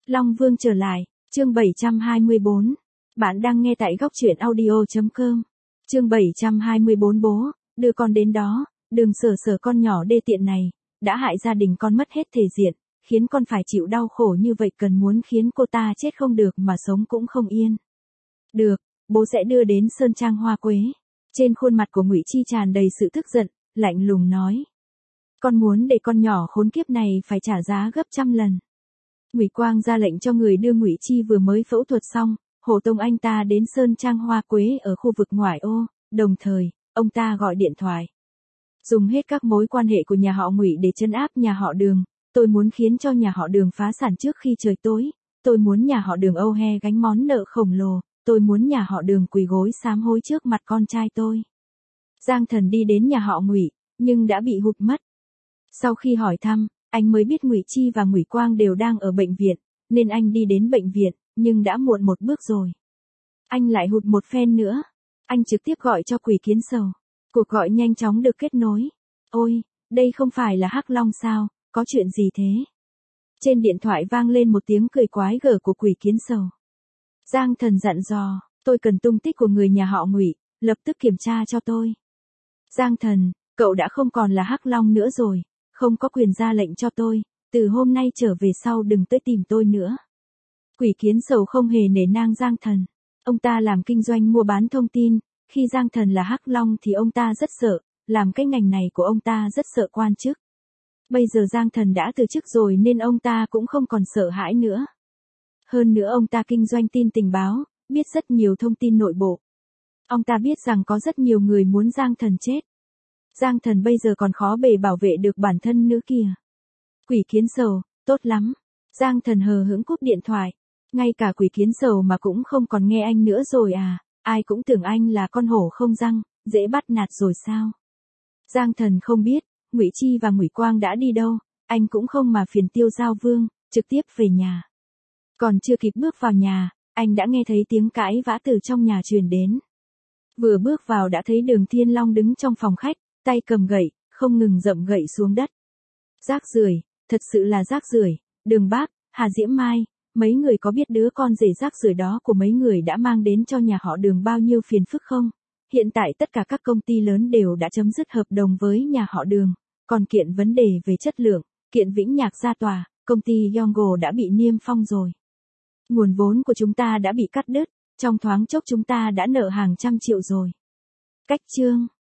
Long Vương trở lại, chương 724. Bạn đang nghe tại góc truyện audio.com. Chương 724 bố, đưa con đến đó, đừng sở con nhỏ đê tiện này, đã hại gia đình con mất hết thể diện, khiến con phải chịu đau khổ như vậy, cần muốn khiến cô ta chết không được mà sống cũng không yên. Được, bố sẽ đưa đến Sơn Trang Hoa Quế. Trên khuôn mặt của Ngụy Chi tràn đầy sự tức giận, lạnh lùng nói. Con muốn để con nhỏ khốn kiếp này phải trả giá gấp trăm lần. Ngụy Quang ra lệnh cho người đưa Ngụy Chi vừa mới phẫu thuật xong, hộ tống anh ta đến Sơn Trang Hoa Quế ở khu vực ngoại ô, đồng thời, ông ta gọi điện thoại. Dùng hết các mối quan hệ của nhà họ Ngụy để trấn áp nhà họ Đường, tôi muốn khiến cho nhà họ Đường phá sản trước khi trời tối, tôi muốn nhà họ Đường âu he gánh món nợ khổng lồ, tôi muốn nhà họ Đường quỳ gối sám hối trước mặt con trai tôi. Giang Thần đi đến nhà họ Ngụy, nhưng đã bị hụt mất. Sau khi hỏi thăm, anh mới biết Ngụy Chi và Ngụy Quang đều đang ở bệnh viện, nên anh đi đến bệnh viện, nhưng đã muộn một bước rồi. Anh lại hụt một phen nữa. Anh trực tiếp gọi cho Quỷ Kiến Sầu. Cuộc gọi nhanh chóng được kết nối. Ôi, đây không phải là Hắc Long sao, có chuyện gì thế? Trên điện thoại vang lên một tiếng cười quái gở của Quỷ Kiến Sầu. Giang Thần dặn dò, tôi cần tung tích của người nhà họ Ngụy, lập tức kiểm tra cho tôi. Giang Thần, cậu đã không còn là Hắc Long nữa rồi, không có quyền ra lệnh cho tôi, từ hôm nay trở về sau đừng tới tìm tôi nữa. Quỷ Kiến Sầu không hề nể nang Giang Thần. Ông ta làm kinh doanh mua bán thông tin, khi Giang Thần là Hắc Long thì ông ta rất sợ, làm cái ngành này của ông ta rất sợ quan chức. Bây giờ Giang Thần đã từ chức rồi nên ông ta cũng không còn sợ hãi nữa. Hơn nữa ông ta kinh doanh tin tình báo, biết rất nhiều thông tin nội bộ. Ông ta biết rằng có rất nhiều người muốn Giang Thần chết. Giang Thần bây giờ còn khó bề bảo vệ được bản thân nữa kìa. Quỷ Kiến Sầu, tốt lắm. Giang Thần hờ hững cúp điện thoại. Ngay cả Quỷ Kiến Sầu mà cũng không còn nghe anh nữa rồi à, ai cũng tưởng anh là con hổ không răng, dễ bắt nạt rồi sao. Giang Thần không biết, Ngụy Chi và Ngụy Quang đã đi đâu, anh cũng không mà phiền Tiêu Giao Vương, trực tiếp về nhà. Còn chưa kịp bước vào nhà, anh đã nghe thấy tiếng cãi vã từ trong nhà truyền đến. Vừa bước vào đã thấy Đường Thiên Long đứng trong phòng khách, tay cầm gậy, không ngừng dậm gậy xuống đất. Rác rưởi, thật sự là rác rưởi. Đường Bác, Hà Diễm Mai, mấy người có biết đứa con rể rác rưởi đó của mấy người đã mang đến cho nhà họ Đường bao nhiêu phiền phức không? Hiện tại tất cả các công ty lớn đều đã chấm dứt hợp đồng với nhà họ Đường, còn kiện vấn đề về chất lượng, kiện Vĩnh Nhạc ra tòa, công ty Yongo đã bị niêm phong rồi. Nguồn vốn của chúng ta đã bị cắt đứt, trong thoáng chốc chúng ta đã nợ hàng trăm triệu rồi. Cách chương